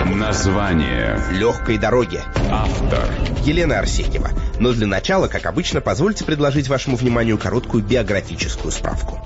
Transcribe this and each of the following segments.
Название. «Легкой дороги». Автор. Елена Арсеньева. Но для начала, как обычно, позвольте предложить вашему вниманию короткую биографическую справку.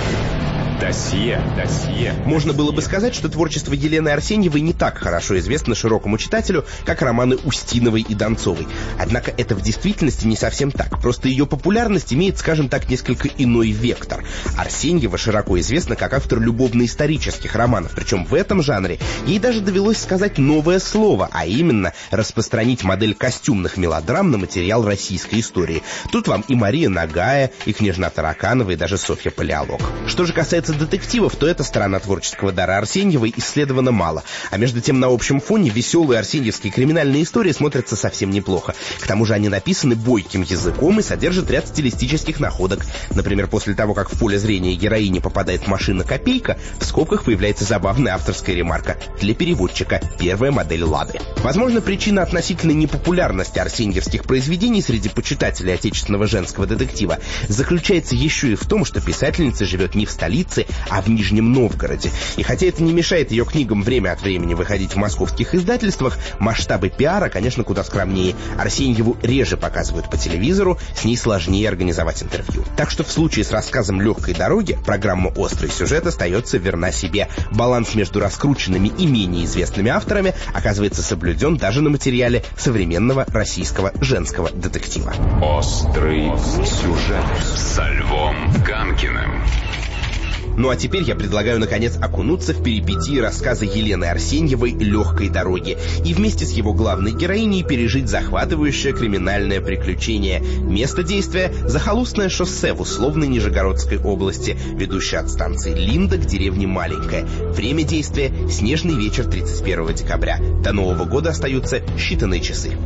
Досье. Можно было бы сказать, что творчество Елены Арсеньевой не так хорошо известно широкому читателю, как романы Устиновой и Донцовой. Однако это в действительности не совсем так. Просто ее популярность имеет, скажем так, несколько иной вектор. Арсеньева широко известна как автор любовно-исторических романов, причем в этом жанре ей даже довелось сказать новое слово, а именно распространить модель костюмных мелодрам на материал российской истории. Тут вам и Мария Нагая, и княжна Тараканова, и даже Софья Палеолог. Что же касается детективов, то эта сторона творческого дара Арсеньевой исследована мало. А между тем, на общем фоне веселые арсеньевские криминальные истории смотрятся совсем неплохо. К тому же они написаны бойким языком и содержат ряд стилистических находок. Например, после того, как в поле зрения героини попадает машина «Копейка», в скобках появляется забавная авторская ремарка: для переводчика первая модель «Лады». Возможно, причина относительной непопулярности арсеньевских произведений среди почитателей отечественного женского детектива заключается еще и в том, что писательница живет не в столице, а в Нижнем Новгороде. И хотя это не мешает ее книгам время от времени выходить в московских издательствах, масштабы пиара, конечно, куда скромнее. Арсеньеву реже показывают по телевизору, с ней сложнее организовать интервью. Так что в случае с рассказом «Легкой дороги» программа «Острый сюжет» остается верна себе. Баланс между раскрученными и менее известными авторами оказывается соблюден даже на материале современного российского женского детектива. Острый сюжет со Львом Ганкиным. Ну а теперь я предлагаю, наконец, окунуться в перипетии рассказа Елены Арсеньевой «Легкой дороги» и вместе с его главной героиней пережить захватывающее криминальное приключение. Место действия — захолустное шоссе в условной Нижегородской области, ведущее от станции Линда к деревне Маленькая. Время действия — снежный вечер 31 декабря. До Нового года остаются считанные часы.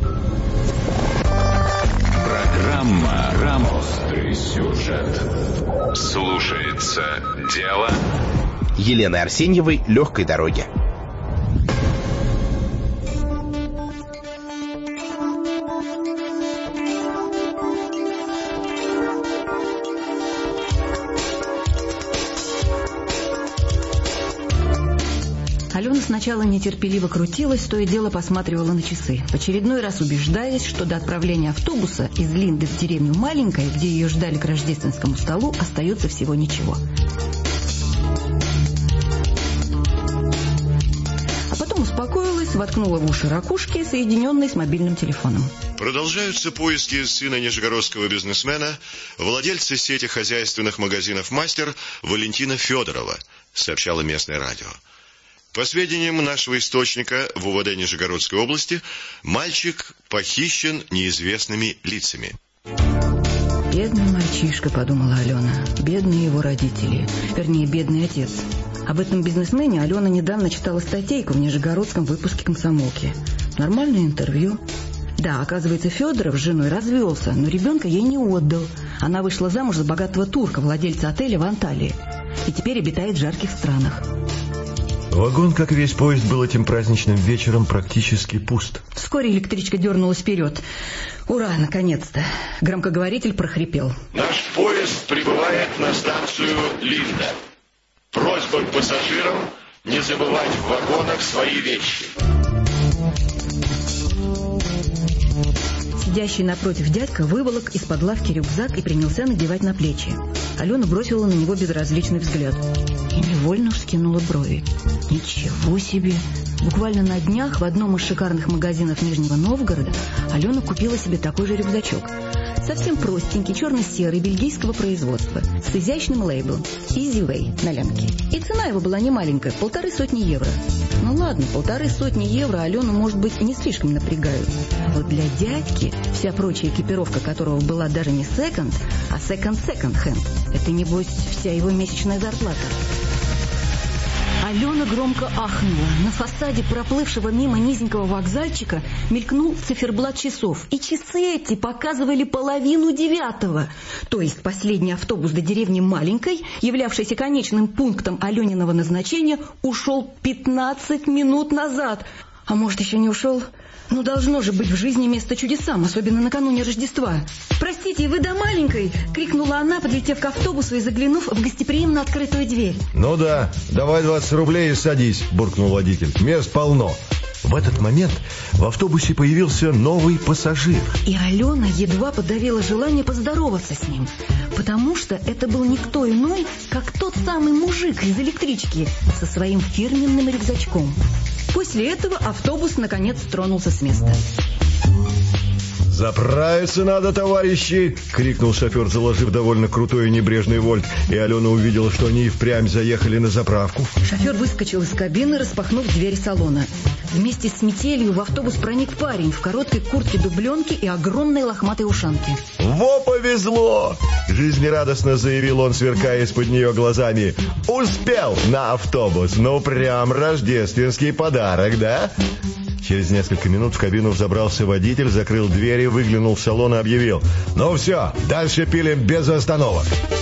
Программа «Острый сюжет». Слушается дело Елены Арсеньевой «Легкой дороги». Алена сначала нетерпеливо крутилась, то и дело посматривала на часы, в очередной раз убеждаясь, что до отправления автобуса из Линды в деревню Маленькая, где ее ждали к рождественскому столу, остается всего ничего. А потом успокоилась, воткнула в уши ракушки, соединенные с мобильным телефоном. Продолжаются поиски сына нижегородского бизнесмена, владельца сети хозяйственных магазинов «Мастер» Валентина Федорова, сообщало местное радио. По сведениям нашего источника в УВД Нижегородской области, мальчик похищен неизвестными лицами. «Бедный мальчишка», — подумала Алена, — «бедные его родители, вернее, бедный отец». Об этом бизнесмене Алена недавно читала статейку в нижегородском выпуске «Комсомолки». Нормальное интервью. Да, оказывается, Федоров с женой развелся, но ребенка ей не отдал. Она вышла замуж за богатого турка, владельца отеля в Анталии, и теперь обитает в жарких странах. Вагон, как и весь поезд, был этим праздничным вечером практически пуст. Вскоре электричка дернулась вперед. Ура, наконец-то! Громкоговоритель прохрипел: «Наш поезд прибывает на станцию Линда. Просьба к пассажирам не забывать в вагонах свои вещи». Сидящий напротив дядька выволок из-под лавки рюкзак и принялся надевать на плечи. Алена бросила на него безразличный взгляд и невольно вскинула брови. Ничего себе! Буквально на днях в одном из шикарных магазинов Нижнего Новгорода Алена купила себе такой же рюкзачок. Совсем простенький, черно-серый, бельгийского производства, с изящным лейблом «Easy Way» на лямке. И цена его была немаленькая, 150 евро. Ну ладно, 150 евро Алену, может быть, не слишком напрягают. А вот для дядьки, вся прочая экипировка которого была даже не секонд, а секонд-hand, это, небось, вся его месячная зарплата. Алена громко ахнула. На фасаде проплывшего мимо низенького вокзальчика мелькнул циферблат часов. И часы эти показывали 8:30. То есть последний автобус до деревни Маленькой, являвшийся конечным пунктом Алениного назначения, ушел 15 минут назад. А может, еще не ушел? Ну, должно же быть в жизни место чудесам, особенно накануне Рождества. «Простите, вы до Маленькой?» — крикнула она, подлетев к автобусу и заглянув в гостеприимно открытую дверь. «Ну да, давай 20 рублей и садись», — буркнул водитель. «Мест полно». В этот момент в автобусе появился новый пассажир. И Алена едва подавила желание поздороваться с ним, потому что это был никто иной, как тот самый мужик из электрички со своим фирменным рюкзачком. После этого автобус наконец тронулся с места. «Заправиться надо, товарищи!» — крикнул шофер, заложив довольно крутой и небрежный вольт, и Алена увидела, что они и впрямь заехали на заправку. Шофер выскочил из кабины, распахнув дверь салона. Вместе с метелью в автобус проник парень в короткой куртке-дубленке и огромной лохматой ушанке. «Во повезло!» — жизнерадостно заявил он, сверкая из-под нее глазами. «Успел на автобус! Ну, прям рождественский подарок, да?» Через несколько минут в кабину взобрался водитель, закрыл дверь и выглянул в салон и объявил: «Ну все, дальше пилим без остановок».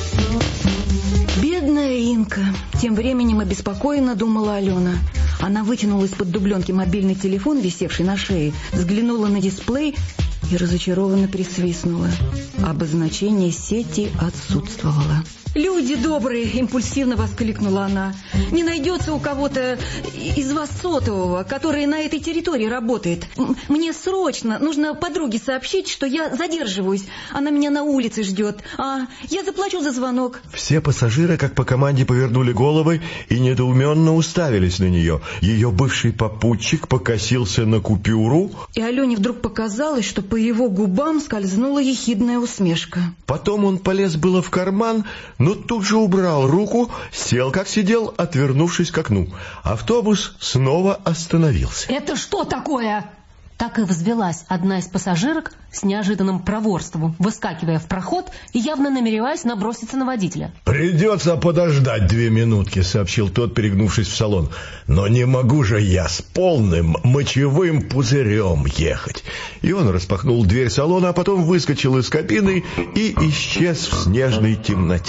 Бедная Инка. Тем временем обеспокоенно думала Алена. Она вытянула из-под дубленки мобильный телефон, висевший на шее, взглянула на дисплей и разочарованно присвистнула. Обозначение сети отсутствовало. «Люди добрые!» — импульсивно воскликнула она. «Не найдется у кого-то из вас сотового, который на этой территории работает? Мне срочно нужно подруге сообщить, что я задерживаюсь. Она меня на улице ждет. Я заплачу за звонок». Все пассажиры, как по команде, повернули головы и недоуменно уставились на нее. Ее бывший попутчик покосился на купюру. И Алене вдруг показалось, что по его губам скользнула ехидная усмешка. Потом он полез было в карман, но тут же убрал руку, сел как сидел, отвернувшись к окну. Автобус снова остановился. «Это что такое?» Так и взвелась одна из пассажирок с неожиданным проворством, выскакивая в проход и явно намереваясь наброситься на водителя. «Придется подождать 2 минутки», — сообщил тот, перегнувшись в салон. «Но не могу же я с полным мочевым пузырем ехать». И он распахнул дверь салона, а потом выскочил из кабины и исчез в снежной темноте.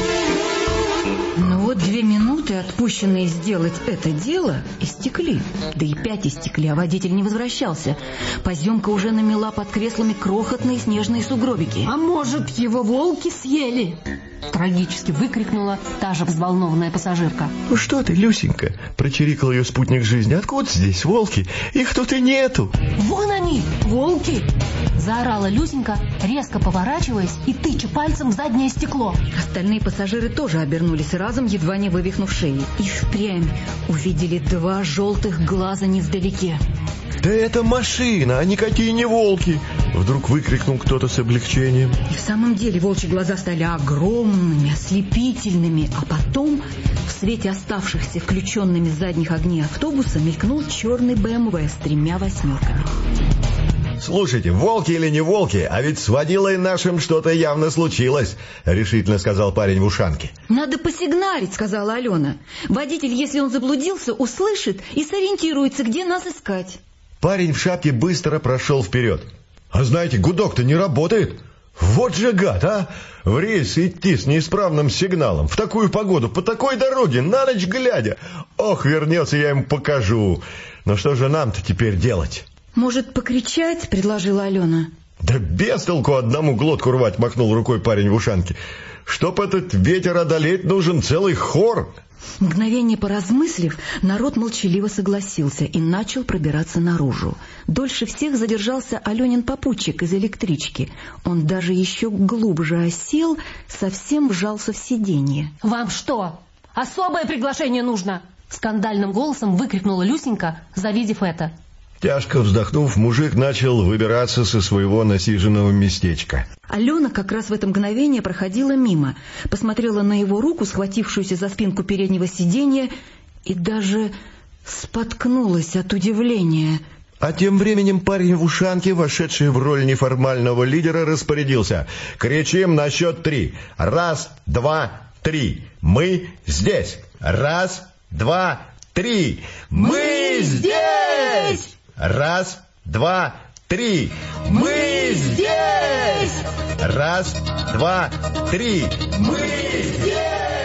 Но вот 2 минуты, отпущенные сделать это дело, истекли. Да и 5 истекли, а водитель не возвращался. Поземка уже намела под креслами крохотные снежные сугробики. «А может, его волки съели?» Трагически выкрикнула та же взволнованная пассажирка. «Ну что ты, Люсенька?» — прочирикал ее спутник жизни. «Откуда здесь волки? Их тут и нету». «Вон они, волки!» — заорала Люсенька, резко поворачиваясь и тыча пальцем в заднее стекло. Остальные пассажиры тоже обернулись разом, едва не вывихнув шеи. И впрямь увидели 2 желтых глаза невдалеке. «Да это машина, а никакие не волки!» — вдруг выкрикнул кто-то с облегчением. И в самом деле волчьи глаза стали огромными, ослепительными, а потом в свете оставшихся включенными задних огней автобуса мелькнул черный БМВ с 3 восьмерками. «Слушайте, волки или не волки, а ведь с водилой нашим что-то явно случилось», — решительно сказал парень в ушанке. «Надо посигналить», — сказала Алена. «Водитель, если он заблудился, услышит и сориентируется, где нас искать». Парень в шапке быстро прошел вперед. «А знаете, гудок-то не работает. Вот же гад, а! В рейс идти с неисправным сигналом, в такую погоду, по такой дороге, на ночь глядя. Ох, вернется, я ему покажу. Но что же нам-то теперь делать?» «Может, покричать?» — предложила Алена. «Да без толку одному глотку рвать», — махнул рукой парень в ушанке. «Чтоб этот ветер одолеть, нужен целый хор». Мгновение поразмыслив, народ молчаливо согласился и начал пробираться наружу. Дольше всех задержался Аленин попутчик из электрички. Он даже еще глубже осел, совсем вжался в сиденье. «Вам что, особое приглашение нужно?» — скандальным голосом выкрикнула Люсенька, завидев это. Тяжко вздохнув, мужик начал выбираться со своего насиженного местечка. Алена как раз в это мгновение проходила мимо, посмотрела на его руку, схватившуюся за спинку переднего сиденья, и даже споткнулась от удивления. А тем временем парень в ушанке, вошедший в роль неформального лидера, распорядился: «Кричим на счет 3. 1, 2, 3. Мы здесь. 1, 2, 3. Мы здесь! 1, 2, 3. Мы здесь! 1, 2, 3. Мы здесь!»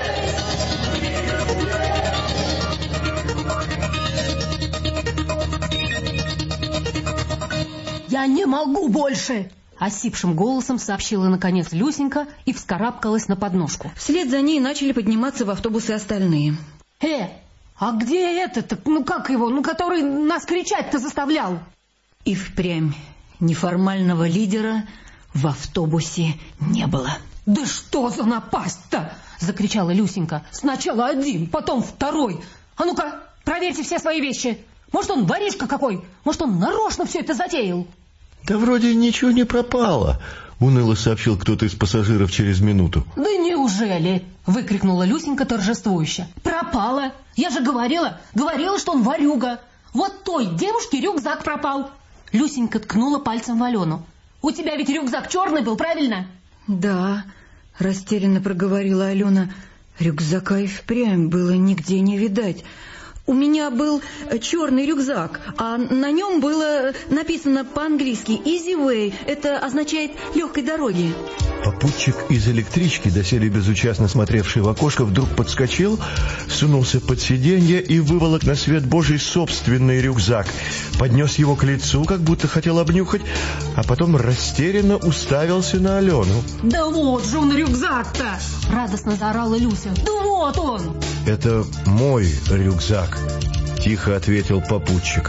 «Я не могу больше!» — осипшим голосом сообщила наконец Люсенька и вскарабкалась на подножку. Вслед за ней начали подниматься в автобусы остальные. А где этот, как его, который нас кричать-то заставлял? И впрямь неформального лидера в автобусе не было. Да что за напасть-то? Закричала Люсенька. Сначала один, потом второй. А ну-ка, проверьте все свои вещи. Может, он воришка какой? Может, он нарочно все это затеял? Да вроде ничего не пропало, уныло сообщил кто-то из пассажиров через минуту. Да неужели? Выкрикнула Люсенька торжествующе. Пропало. Я же говорила, что он ворюга. Вот той девушке рюкзак пропал. Люсенька ткнула пальцем в Алену. У тебя ведь рюкзак черный был, правильно? Да, растерянно проговорила Алена. Рюкзака и впрямь было нигде не видать. У меня был черный рюкзак, а на нем было написано по-английски «Easy Way». Это означает «легкой дороги». Попутчик из электрички, доселе безучастно смотревший в окошко, вдруг подскочил, сунулся под сиденье и выволок на свет Божий собственный рюкзак. Поднес его к лицу, как будто хотел обнюхать, а потом растерянно уставился на Алену. «Да вот же он рюкзак-то!» — радостно заорала Люся. «Да вот он!» «Это мой рюкзак», — тихо ответил попутчик.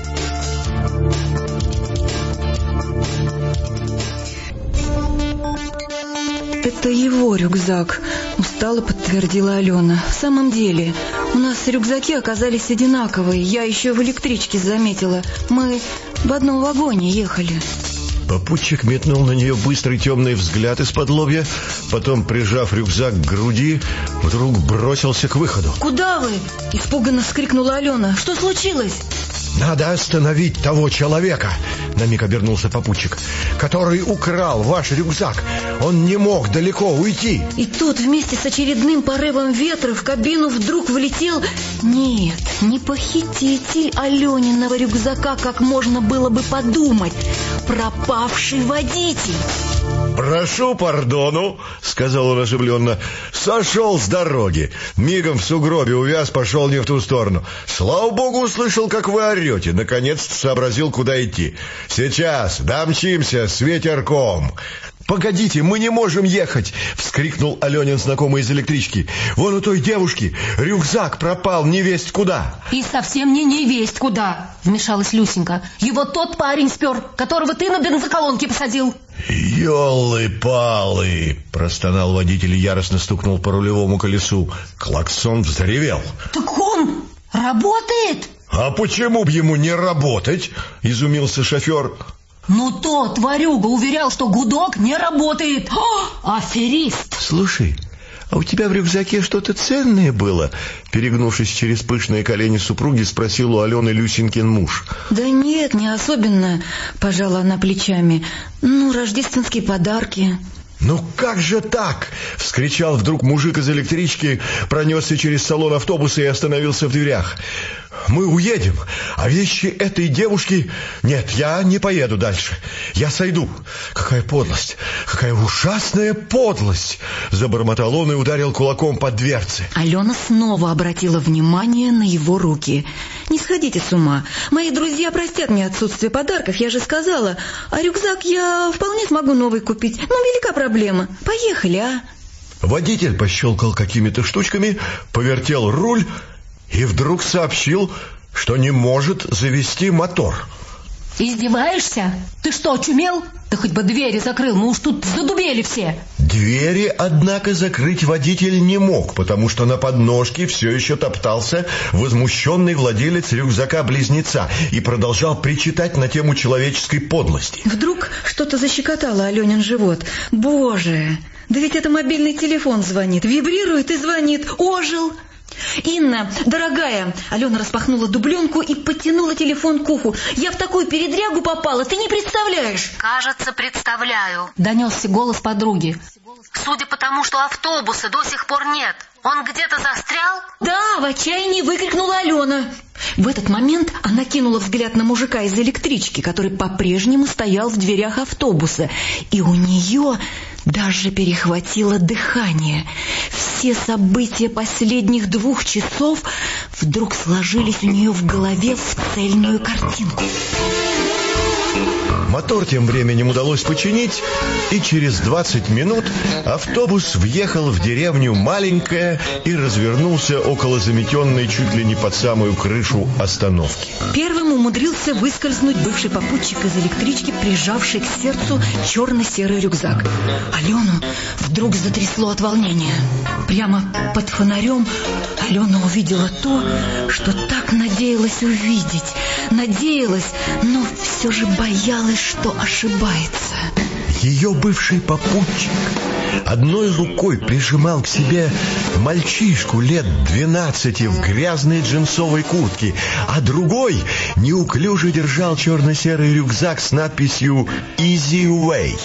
«Это его рюкзак», — устало подтвердила Алена. «В самом деле, у нас рюкзаки оказались одинаковые. Я еще в электричке заметила. Мы в одном вагоне ехали». Попутчик метнул на нее быстрый темный взгляд из-под лобья, потом, прижав рюкзак к груди, вдруг бросился к выходу. «Куда вы?» — испуганно вскрикнула Алена. «Что случилось?» «Надо остановить того человека», — на миг обернулся попутчик, «который украл ваш рюкзак. Он не мог далеко уйти». И тут вместе с очередным порывом ветра в кабину вдруг влетел... Нет, не похититель Алениного рюкзака, как можно было бы подумать. Пропавший водитель. «Прошу пардону», — сказал он оживленно, — «сошел с дороги. Мигом в сугробе увяз, пошел не в ту сторону. Слава богу, услышал, как вы орете. Наконец-то сообразил, куда идти. Сейчас домчимся с ветерком». «Погодите, мы не можем ехать!» — вскрикнул Аленин знакомый из электрички. «Вон у той девушки рюкзак пропал невесть куда!» «И совсем не невесть куда!» — вмешалась Люсенька. «Его тот парень спер, которого ты на бензоколонке посадил!» «Елы-палы!» — простонал водитель и яростно стукнул по рулевому колесу. Клаксон взревел. «Так он работает?» «А почему б ему не работать?» — изумился шофер. «Ну тот ворюга уверял, что гудок не работает. Аферист!» «Слушай, а у тебя в рюкзаке что-то ценное было?» Перегнувшись через пышные колени супруги, спросил у Алены Люсенькин муж. «Да нет, не особенно», — пожала она плечами. «Рождественские подарки». «Ну как же так?» — вскричал вдруг мужик из электрички, пронесся через салон автобуса и остановился в дверях. «Мы уедем, а вещи этой девушки... Нет, я не поеду дальше. Я сойду. Какая подлость! Какая ужасная подлость!» Забормотал он и ударил кулаком по дверце. Алена снова обратила внимание на его руки. «Не сходите с ума. Мои друзья простят мне отсутствие подарков, я же сказала. А рюкзак я вполне смогу новый купить. Велика проблема. Поехали, а?» Водитель пощелкал какими-то штучками, повертел руль и вдруг сообщил, что не может завести мотор. «Издеваешься? Ты что, очумел? Ты хоть бы двери закрыл, мы уж тут задубели все». Двери, однако, закрыть водитель не мог, потому что на подножке все еще топтался возмущенный владелец рюкзака-близнеца и продолжал причитать на тему человеческой подлости. Вдруг что-то защекотало Аленин живот. «Боже, да ведь это мобильный телефон звонит, вибрирует и звонит, ожил». «Инна, дорогая!» — Алена распахнула дубленку и подтянула телефон к уху. «Я в такую передрягу попала, ты не представляешь!» «Кажется, представляю», — донесся голос подруги. «Судя по тому, что автобуса до сих пор нет, он где-то застрял?» «Да!» — в отчаянии выкрикнула Алена. В этот момент она кинула взгляд на мужика из электрички, который по-прежнему стоял в дверях автобуса, и у нее даже перехватило дыхание. Все события последних 2 часов вдруг сложились у нее в голове в цельную картинку. Мотор тем временем удалось починить, и через 20 минут автобус въехал в деревню Маленькая и развернулся около заметенной чуть ли не под самую крышу остановки. Первым умудрился выскользнуть бывший попутчик из электрички, прижавший к сердцу черно-серый рюкзак. Алену вдруг затрясло от волнения. Прямо под фонарем Алена увидела то, что так надеялась увидеть. Надеялась, но все же боялась, что ошибается. Ее бывший попутчик одной рукой прижимал к себе мальчишку лет 12 в грязной джинсовой куртке, а другой неуклюже держал черно-серый рюкзак с надписью «Easy Way».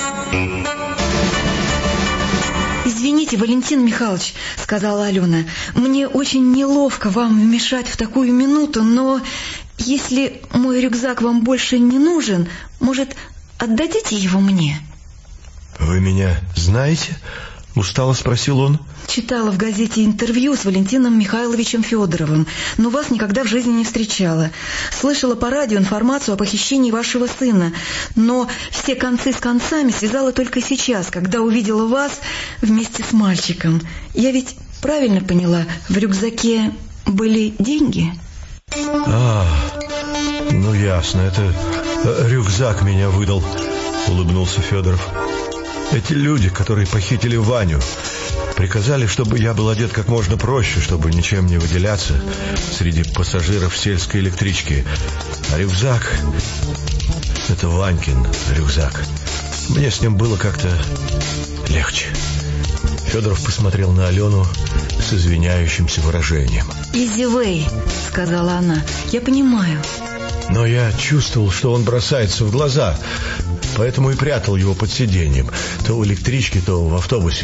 «Извините, Валентин Михайлович», — сказала Алена, — «мне очень неловко вам вмешать в такую минуту, но если мой рюкзак вам больше не нужен, может, отдадите его мне?» «Вы меня знаете?» — устало спросил он. «Читала в газете интервью с Валентином Михайловичем Федоровым, но вас никогда в жизни не встречала. Слышала по радио информацию о похищении вашего сына, но все концы с концами связала только сейчас, когда увидела вас вместе с мальчиком. Я ведь правильно поняла, в рюкзаке были деньги?» Ну ясно, это рюкзак меня выдал», — улыбнулся Федоров. «Эти люди, которые похитили Ваню, приказали, чтобы я был одет как можно проще, чтобы ничем не выделяться среди пассажиров сельской электрички. А рюкзак — это Ванькин рюкзак. Мне с ним было как-то легче». Федоров посмотрел на Алену с извиняющимся выражением. «Easy way», — сказала она, — «я понимаю». Но я чувствовал, что он бросается в глаза, поэтому и прятал его под сиденьем, то в электричке, то в автобусе.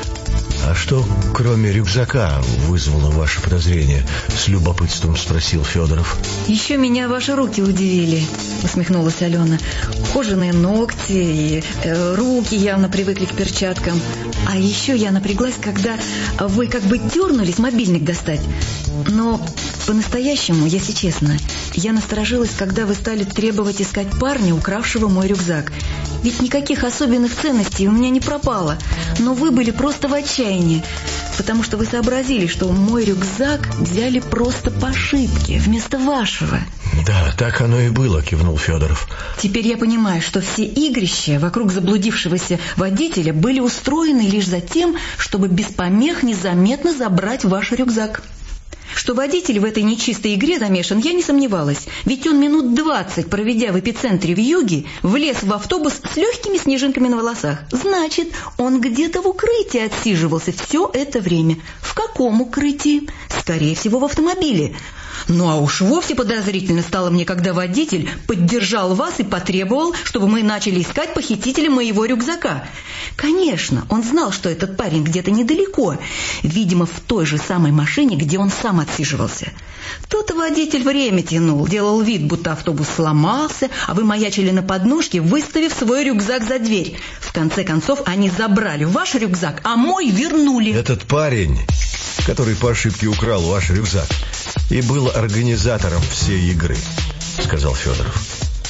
«А что, кроме рюкзака, вызвало ваше подозрение?» — с любопытством спросил Федоров. «Еще меня ваши руки удивили», — усмехнулась Алена. «Ухоженные ногти и руки явно привыкли к перчаткам. А еще я напряглась, когда вы как бы дернулись мобильник достать. Но по-настоящему, если честно, я насторожилась, когда вы стали требовать искать парня, укравшего мой рюкзак. Ведь никаких особенных ценностей у меня не пропало. Но вы были просто в отчаянии, потому что вы сообразили, что мой рюкзак взяли просто по ошибке, вместо вашего». «Да, так оно и было», — кивнул Федоров. «Теперь я понимаю, что все игрища вокруг заблудившегося водителя были устроены лишь за тем, чтобы без помех незаметно забрать ваш рюкзак. Что водитель в этой нечистой игре замешан, я не сомневалась, ведь он минут 20, проведя в эпицентре вьюги, влез в автобус с легкими снежинками на волосах. Значит, он где-то в укрытии отсиживался все это время. В каком укрытии? Скорее всего, в автомобиле. Ну а уж вовсе подозрительно стало мне, когда водитель поддержал вас и потребовал, чтобы мы начали искать похитителя моего рюкзака. Конечно, он знал, что этот парень где-то недалеко, видимо, в той же самой машине, где он сам отсиживался. Тут водитель время тянул, делал вид, будто автобус сломался, а вы маячили на подножке, выставив свой рюкзак за дверь. В конце концов, они забрали ваш рюкзак, а мой вернули. Этот парень, который по ошибке украл ваш рюкзак, и был организатором всей игры, сказал Федоров.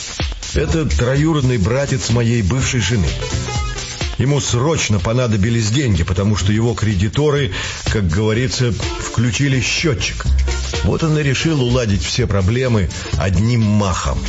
Это троюродный братец моей бывшей жены. Ему срочно понадобились деньги, потому что его кредиторы, как говорится, включили счетчик. Вот он и решил уладить все проблемы одним махом.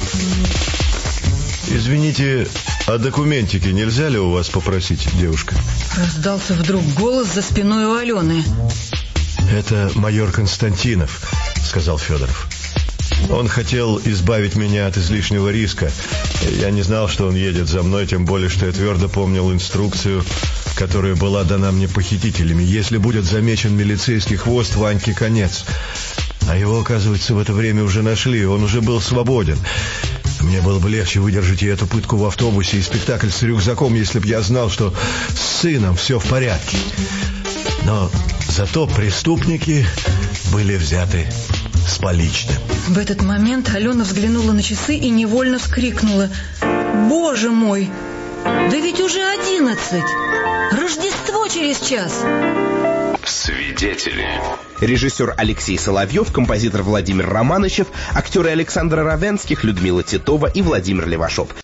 «Извините, а документики нельзя ли у вас попросить, девушка?» Раздался вдруг голос за спиной у Алены. «Это майор Константинов», — сказал Федоров. «Он хотел избавить меня от излишнего риска. Я не знал, что он едет за мной, тем более, что я твердо помнил инструкцию, которая была дана мне похитителями. Если будет замечен милицейский хвост, Ваньке конец. А его, оказывается, в это время уже нашли, он уже был свободен. Мне было бы легче выдержать и эту пытку в автобусе, и спектакль с рюкзаком, если бы я знал, что с сыном все в порядке. Но зато преступники были взяты с поличным». В этот момент Алена взглянула на часы и невольно вскрикнула: «Боже мой! Да ведь уже 11! Рождество через час!» Свидетели. Режиссер Алексей Соловьев, композитор Владимир Романычев, актеры Александр Равенских, Людмила Титова и Владимир Левашов.